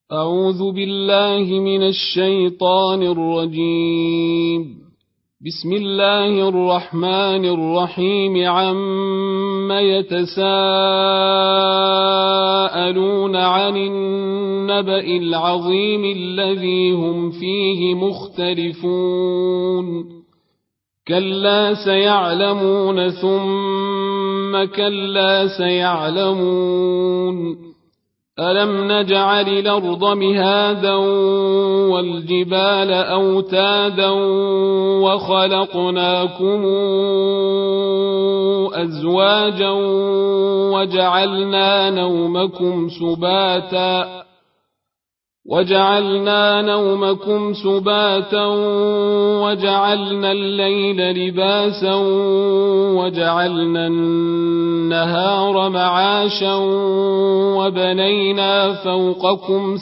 أعوذ بالله من الشيطان الرجيم. بسم الله الرحمن الرحيم. عم يتساءلون عن النبأ العظيم الذي هم فيه مختلفون. كلا سيعلمون ثم كلا سيعلمون. ألم نجعل الأرض مهادا والجبال أوتادا وخلقناكم أزواجا وجعلنا نومكم سباتا وجعلنا الليل لباسا وجعلنا النهار معاشا وبنينا فوقكم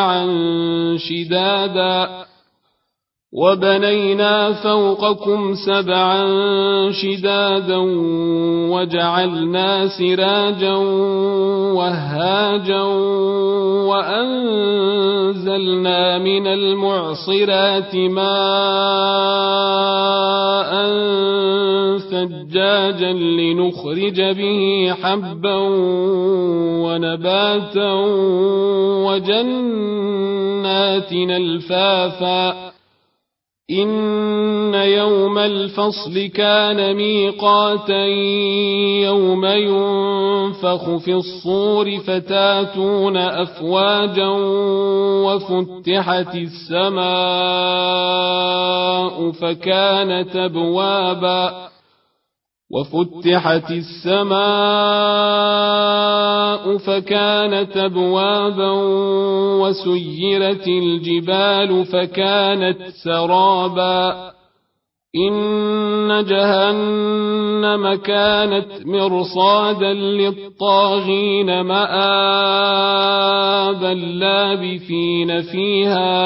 سبعا شدادا وجعلنا سراجا وهاجا وأنزلنا من المعصرات ماء ثجاجا لنخرج به حبا ونباتا وجنات ألفافا. إن يوم الفصل كان ميقاتا يوم ينفخ في الصور فتاتون أفواجا وفتحت السماء فكانت أبوابا وسيرت الجبال فكانت سرابا. إن جهنم كانت مرصادا للطاغين مآبا لابثين فيها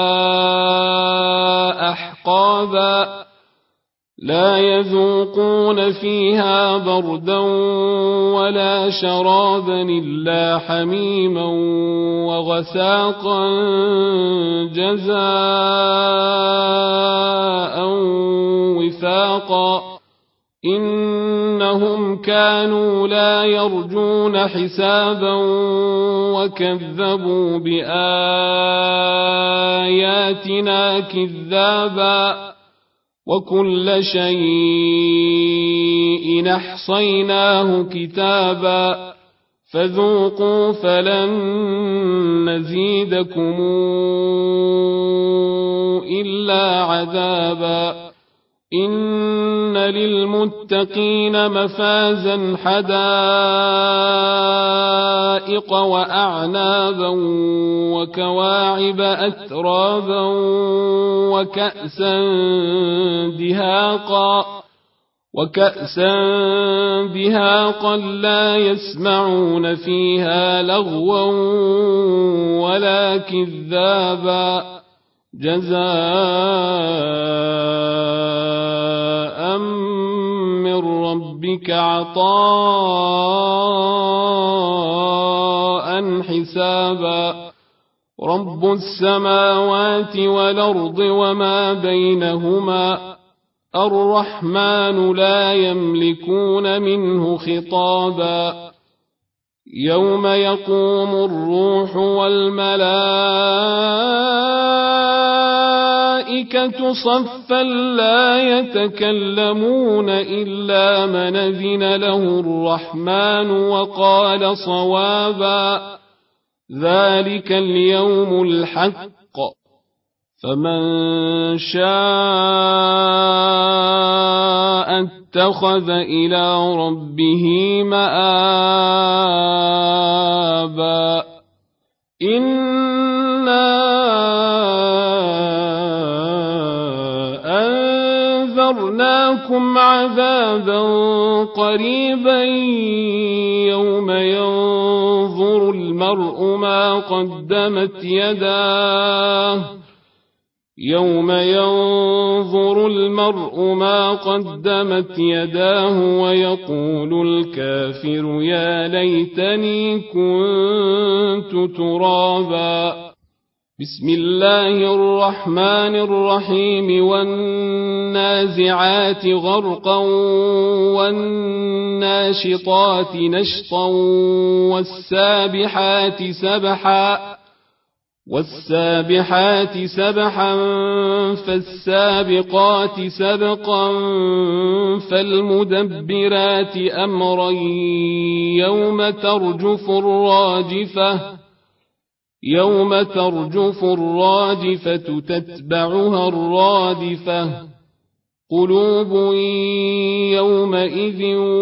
أحقابا. لا يذوقون فيها بردا ولا شرابا إلا حميما وغساقا جزاء وفاقا. إنهم كانوا لا يرجون حسابا وكذبوا بآياتنا كذابا. وكل شيء أحصيناه كتابا. فذوقوا فلن نزيدكم إلا عذابا. إن للمتقين مفازا حدائق وأعنابا وكواعب أترابا وكأسا دهاقا لا يسمعون فيها لغوا ولا كذابا. جزاء من ربك عطاء حسابا. رب السماوات والأرض وما بينهما الرحمن لا يملكون منه خطابا. يوم يقوم الروح والملائكة صفا لا يتكلمون إلا من أذن له الرحمن وقال صوابا. ذلك اليوم الحق فمن شاء اتخذ إلى ربه مآبا. إنا أنذرناكم عذابا قريبا يوم ينظر المرء ما قدمت يداه يوم ينظر المرء ما قدمت يداه ويقول الكافر يا ليتني كنت ترابا. بسم الله الرحمن الرحيم والنازعات غرقا والناشطات نشطا والسابحات سبحا فالسابقات سبقا فالمدبرات أمرا يوم ترجف الراجفة تتبعها الرادفة قلوب يومئذ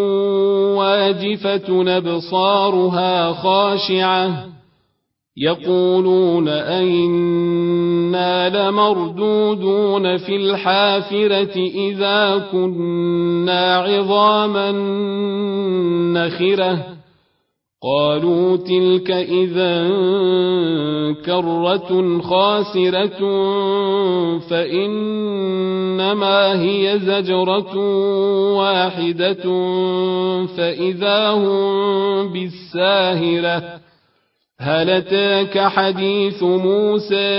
واجفة أبصارها خاشعة يقولون أئنا لمردودون في الحافرة إذا كنا عظاما نخرة قالوا تلك إذا كرة خاسرة فإنما هي زجرة واحدة فإذا هم بالساهرة. هل أتاك حديث موسى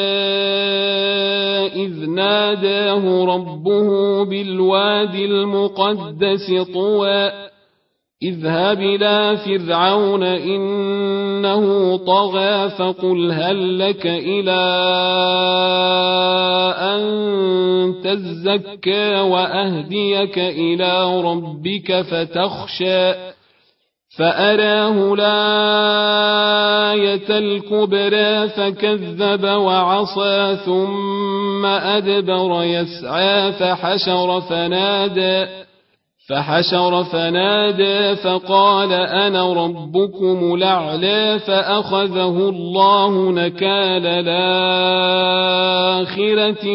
إذ ناداه ربه بالوادي المقدس طوى اذهب إلى فرعون إنه طغى فقل هل لك إلى أن تزكى وأهديك إلى ربك فتخشى فأراه الآية الكبرى فكذب وعصى ثم أدبر يسعى فحشر فنادى فقال أنا ربكم الأعلى فأخذه الله نكال الآخرة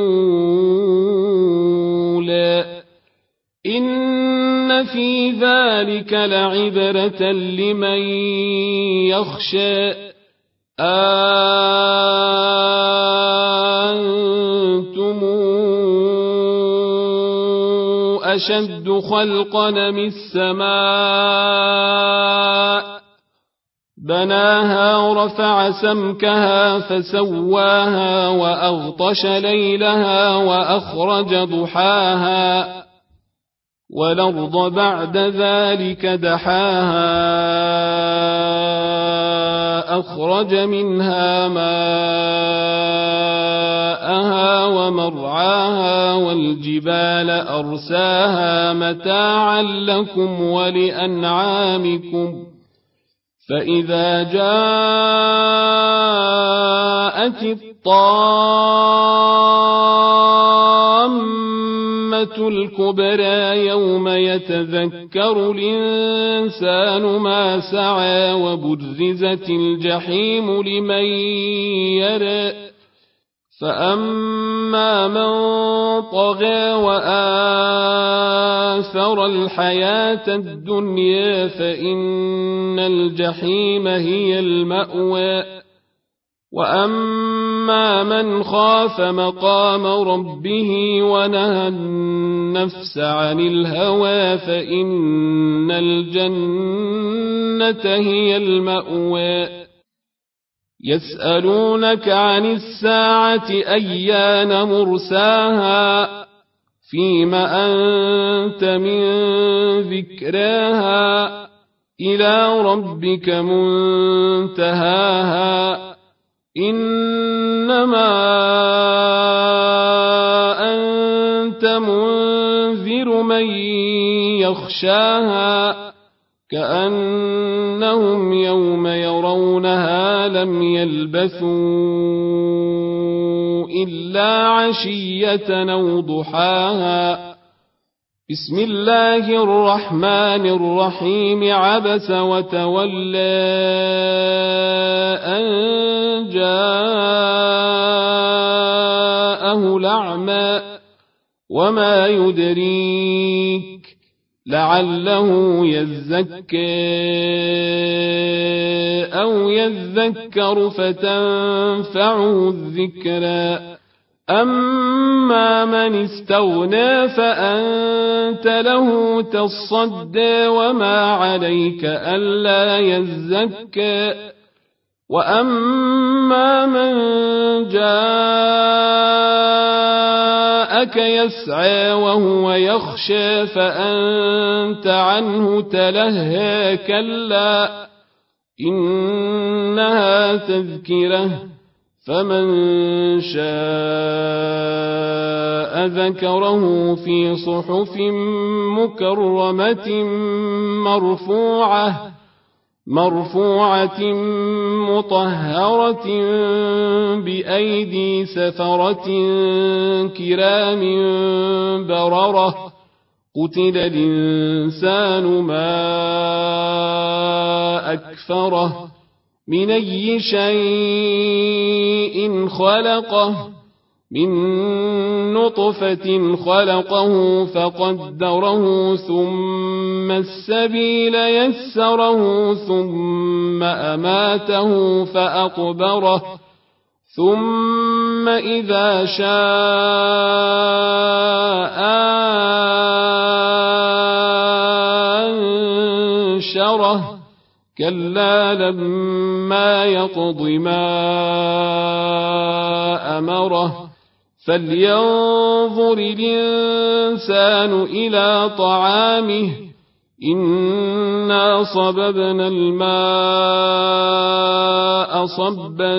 والأولى إن في ذلك لعبرة لمن يخشى أنتم أشد خلقا من السماء بناها ورفع سمكها فسواها وأغطش ليلها وأخرج ضحاها والأرض بعد ذلك دحاها أخرج منها ماءها ومرعاها والجبال أرساها متاعا لكم ولأنعامكم فإذا جاءت الطامة الكبرى يوم يتذكر الإنسان ما سعى وبرزت الجحيم لمن يرى فأما من طغى وآثر الحياة الدنيا فإن الجحيم هي المأوى وأما من خاف مقام ربه ونهى النفس عن الهوى فإن الجنة هي المأوى يسألونك عن الساعة أيان مرساها فيم أنت من ذكراها إلى ربك منتهاها إنما أنت منذر من يخشاها كأنهم يوم يرونها لم يلبثوا إلا عشية أو ضحاها بسم الله الرحمن الرحيم عبس وتولى أن جاءه الأعمى وما يدريك لعله يزكى أو يذكر فتنفعه الذكرى أما من استغنى فأنت له تصدى وما عليك ألا يزكى وأما من جاءك يسعى وهو يخشى فأنت عنه تلهى كلا إنها تذكرة فمن شاء ذكره في صحف مكرمة مرفوعة مطهرة بأيدي سفرة كرام بررة قتل الإنسان ما أكفره من أي شيء خلقه من نطفة خلقه فقدره ثم السبيل يسره ثم أماته فأقبره ثم إذا شاء أنشره كلا لما يقض ما أمره فلينظر الإنسان إلى طعامه إنا صببنا الماء صبا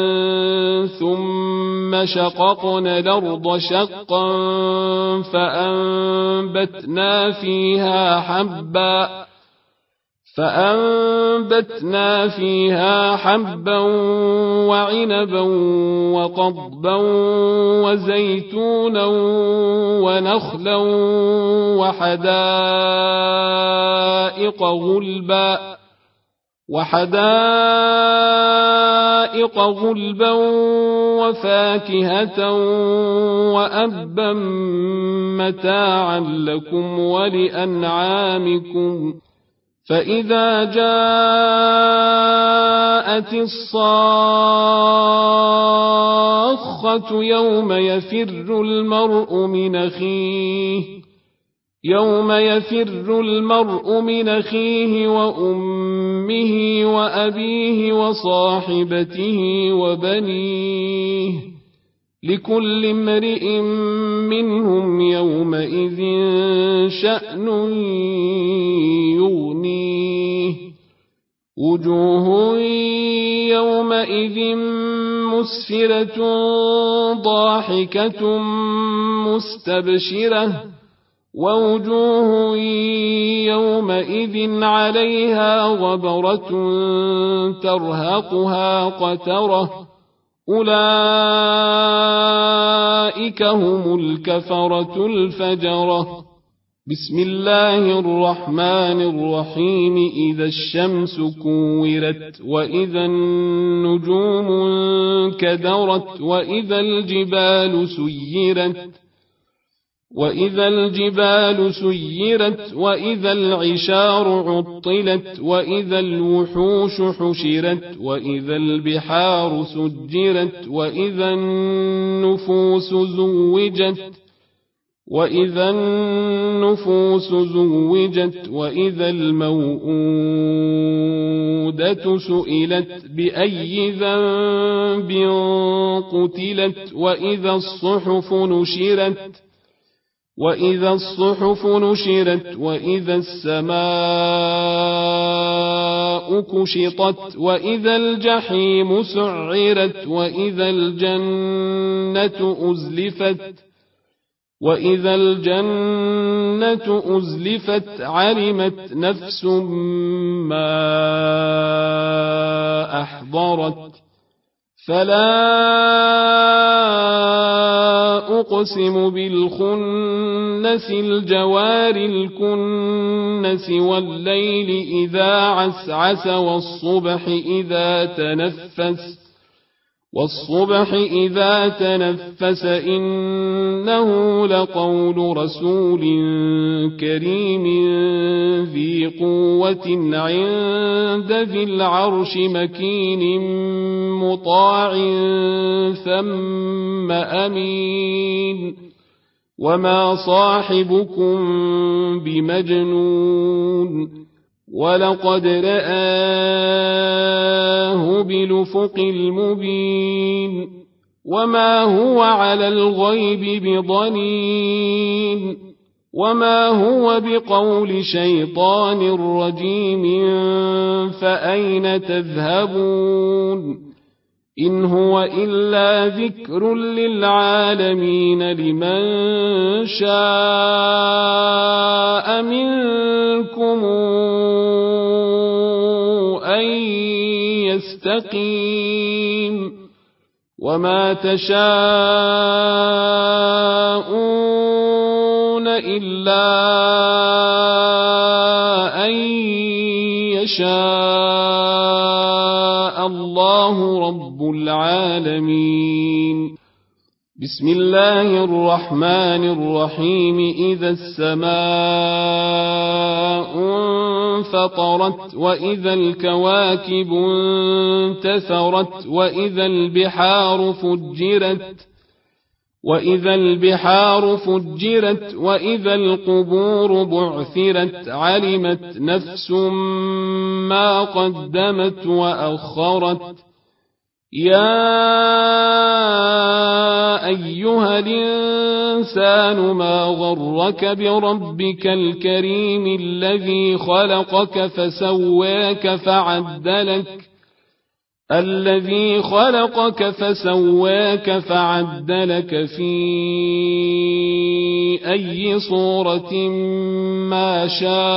ثم شققنا الأرض شقا فأنبتنا فيها حبا وعنبا وقضبا وزيتونا ونخلا وحدائق غلبا وفاكهة وأبا متاعا لكم ولأنعامكم فإذا جاءت الصاخة يوم يفر المرء من أخيه وأمه وأبيه وصاحبته وبنيه لكل امرئ منهم يومئذ شأن يغنيه وجوه يومئذ مسفرة ضاحكة مستبشرة ووجوه يومئذ عليها غبرة ترهقها قترة أولئك هم الكفرة الفجرة بسم الله الرحمن الرحيم إذا الشمس كورت وإذا النجوم انكدرت وإذا الجبال سيرت وإذا العشار عطلت وإذا الوحوش حشرت وإذا البحار سجرت وإذا النفوس زوجت وإذا الموءودة سئلت بأي ذنب قتلت وإذا الصحف نشرت وإذا السماء كشطت وإذا الجحيم سعرت وإذا الجنة أزلفت علمت نفس ما أحضرت فلا أقسم بالخنس الجوار الكنس والليل إذا عسعس والصبح إذا تنفس والصبح إذا تنفس إنه لقول رسول كريم ذي قوة عند ذي العرش مكين مطاع ثم أمين وما صاحبكم بمجنون ولقد رآه بالأفق المبين وما هو على الغيب بضنين وما هو بقول شيطان رجيم فأين تذهبون إن هو إلا ذكر للعالمين لمن شاء منكم أن يستقيم وما تشاءون إلا أن يشاء الله رب العالمين. بسم الله الرحمن الرحيم. إذا السماء انفطرت وإذا الكواكب انتثرت وإذا البحار فجرت وإذا القبور بعثرت علمت نفس ما قدمت وأخرت. يا أيها الإنسان ما غرك بربك الكريم الذي خلقك فسواك فعدلك في أي صورة ما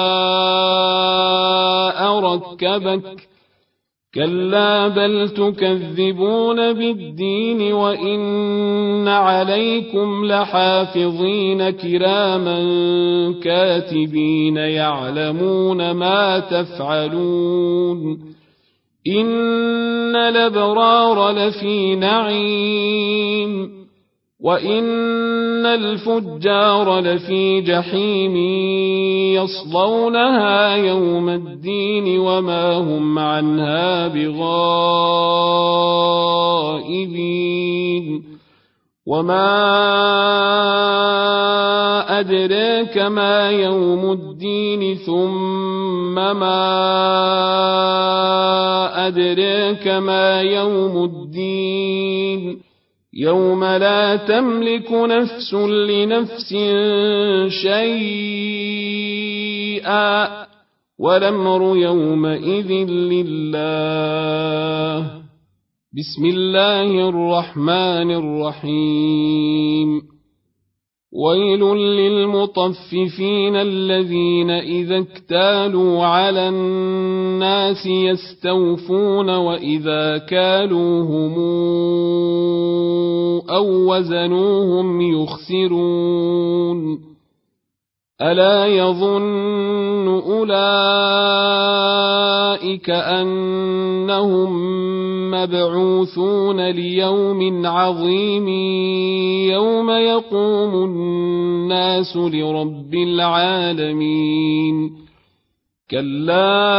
شاء ركبك. كلا بل تكذبون بالدين وإن عليكم لحافظين كراما كاتبين يعلمون ما تفعلون. إن الأبرار لفي نعيم وإن الفجار لفي جحيم يصلونها يوم الدين وما هم عنها بغائبين. وما أدراك ما يوم الدين ثم ما أدراك ما يوم الدين يوم لا تملك نفس لنفس شيئا والأمر يومئذ لله. بسم الله الرحمن الرحيم. ويل للمطففين الذين إذا اكتالوا على الناس يستوفون وإذا كالوهم أو وزنوهم يخسرون. ألا يظن أولئك أنهم مبعوثون ليوم عظيم يوم يقوم الناس لرب العالمين. كلا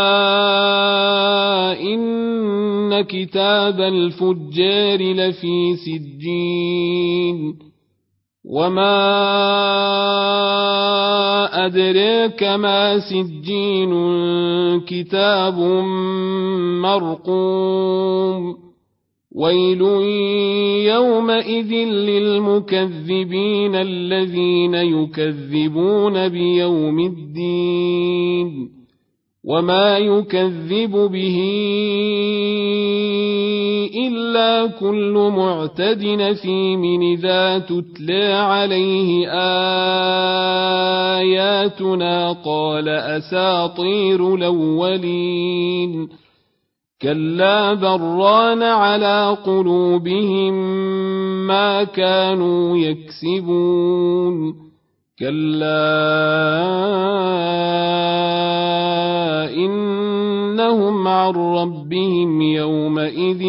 إن كتاب الفجار لفي سجين. وما أدراك ما سجين كتاب مرقوم. ويل يومئذ للمكذبين الذين يكذبون بيوم الدين وما يكذب به إلا كل معتد أثيم إذا تتلى عليه آياتنا قال أساطير الأولين. كلا بران على قلوبهم ما كانوا يكسبون. كلا إنهم إنهم عن ربهم يومئذ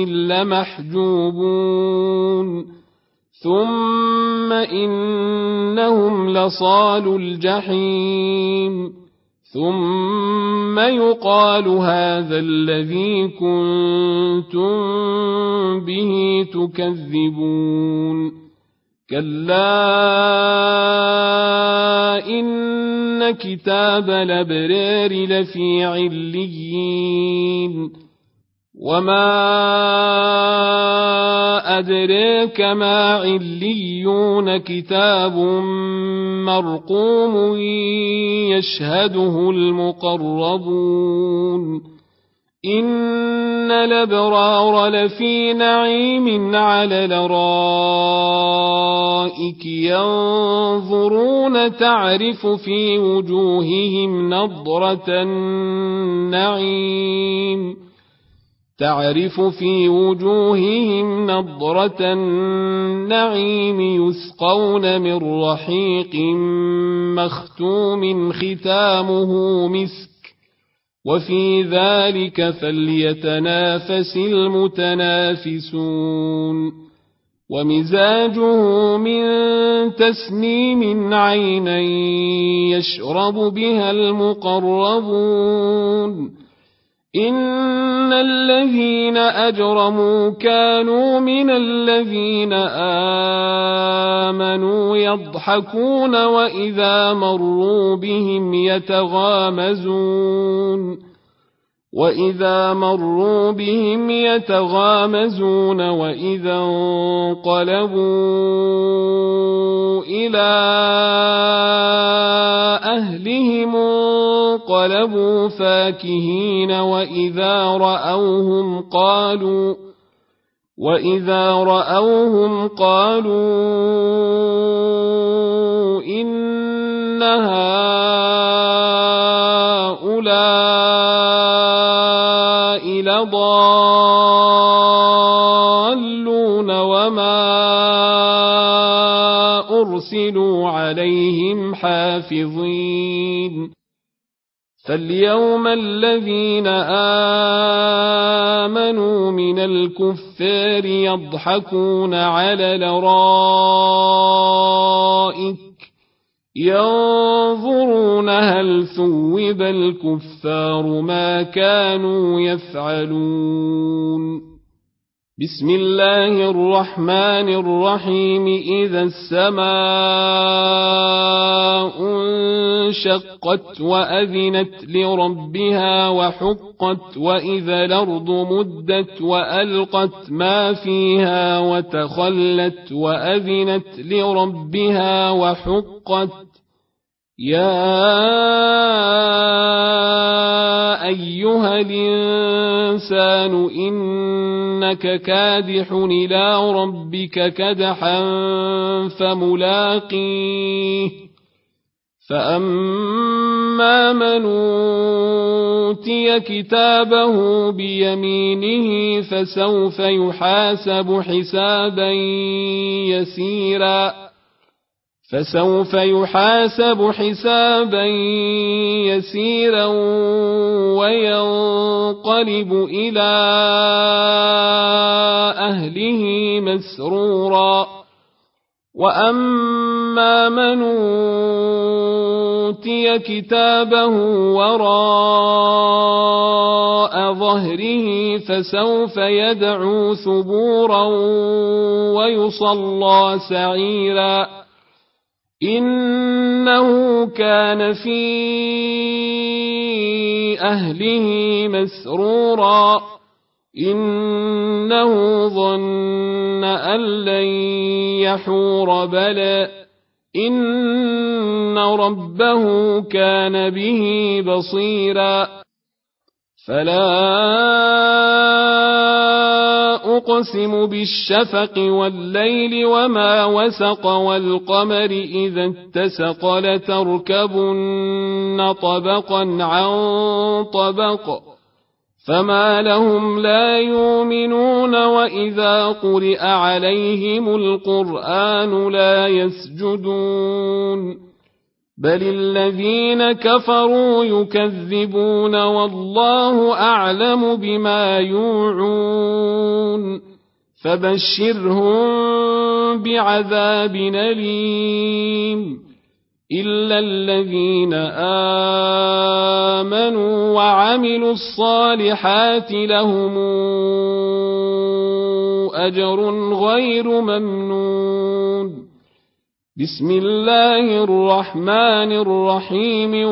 لمحجوبون ثم إنهم لصالو الجحيم ثم يقال هذا الذي كنتم به تكذبون كلا إن كتاب الأبرار لفي عليين وما أدريك ما عليون كتاب مرقوم يشهده المقربون إن الأبرار لفي نعيم على الأرائك ينظرون تعرف في وجوههم نضرة النعيم يسقون من رحيق مختوم ختامه مسك وفي ذلك فليتنافس المتنافسون ومزاجه من تسنيم عينا يشرب بها المقربون إن الذين أجرموا كانوا من الذين آمنوا يضحكون وإذا مروا بهم يتغامزون وإذا انقلبوا إلى أهلهم انقلبوا فاكهين وإذا رأوهم قالوا إن هؤلاء لضالون وما أرسلوا عليهم حافظين فاليوم الذين آمنوا من الكفار يضحكون على الأرائك ينظرون هل ثوب الكفار ما كانوا يفعلون بسم الله الرحمن الرحيم إذا السماء انشقت وأذنت لربها وحقت وإذا الأرض مدت وألقت ما فيها وتخلت وأذنت لربها وحقت يا أيها الإنسان إنك كادح إلى ربك كدحا فملاقيه فأما من أوتي كتابه بيمينه فسوف يحاسب حسابا يسيرا وينقلب إلى أهله مسرورا وأما من أوتي كتابه وراء ظهره فسوف يدعو ثبورا ويصلى سعيرا إنه كان في أهله مسرورا إنه ظن أن لن يحور بلى إن ربه كان به بصيرا فلا أقسم بالشفق والليل وما وسق والقمر إذا اتسق لتركبن طبقا عن طبق فما لهم لا يؤمنون وإذا قرئ عليهم القرآن لا يسجدون بل الذين كفروا يكذبون والله أعلم بما يوعون فبشرهم بعذاب أليم إلا الذين آمنوا وعملوا الصالحات لهم أجر غير ممنون بسم الله الرحمن الرحيم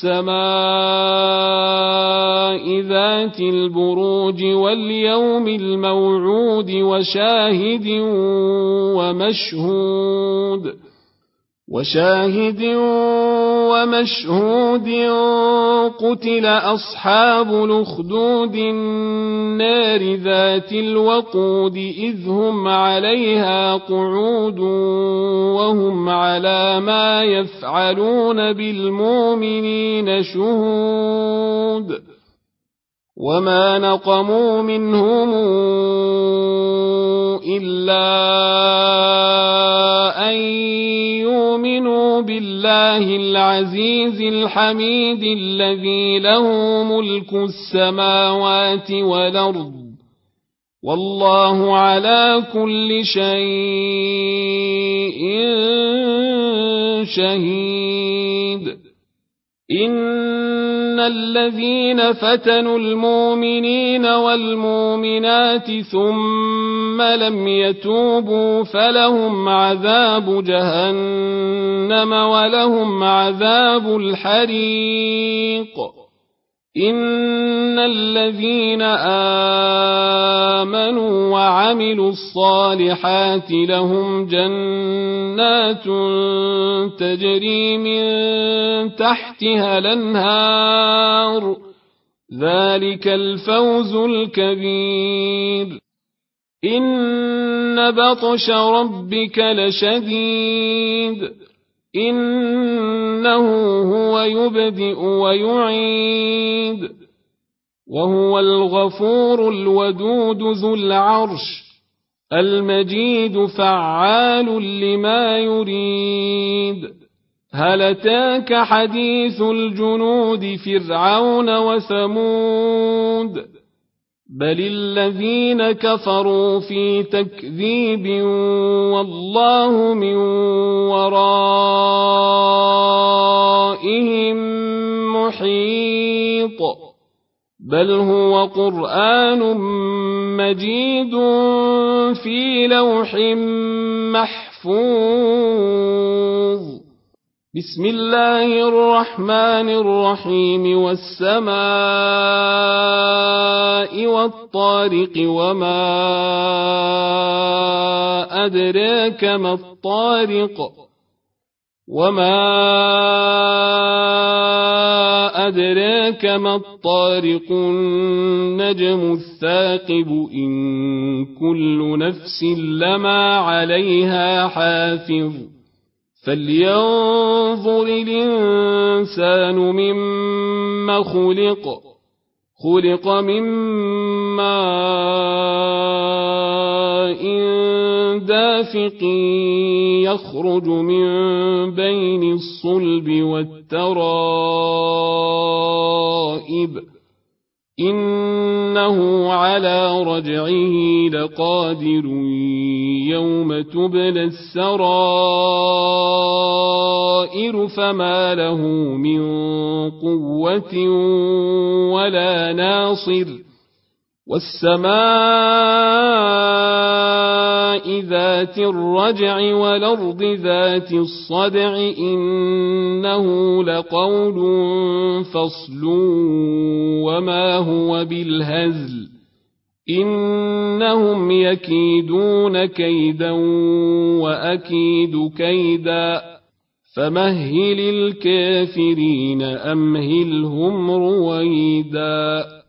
والسماء ذات البروج واليوم الموعود وشاهد ومشهود قتل أصحاب الأخدود النار ذات الوقود إذ هم عليها قعود وهم على ما يفعلون بالمؤمنين شهود وما نقموا منهم إلا أن يؤمنوا بالله العزيز الحميد الذي له ملك السماوات والأرض والله على كل شيء شهيد إن الذين فتنوا المؤمنين والمؤمنات ثم لم يتوبوا فلهم عذاب جهنم ولهم عذاب الحريق إن الذين آمنوا وعملوا الصالحات لهم جنات تجري من تحتها الأنهار ذلك الفوز الكبير إن بطش ربك لشديد إنه هو يبدئ ويعيد وهو الغفور الودود ذو العرش المجيد فعال لما يريد هل أتاك حديث الجنود فرعون وثمود بل الذين كفروا في تكذيب والله من ورائهم محيط بل هو قرآن مجيد في لوح محفوظ بسم الله الرحمن الرحيم والسماء والطارق وما أدراك ما الطارق النجم الثاقب إن كل نفس لما عليها حافظ فلينظر الإنسان مما خلق من ماء دافق يخرج من بين الصلب والترائب إنه على رجعه لقادر يوم تبلى السرائر فما له من قوة ولا ناصر والسماء ذات الرجع والأرض ذات الصدع إنه لقول فصل وما هو بالهزل إنهم يكيدون كيدا وأكيد كيدا فمهل الكافرين أمهلهم رويدا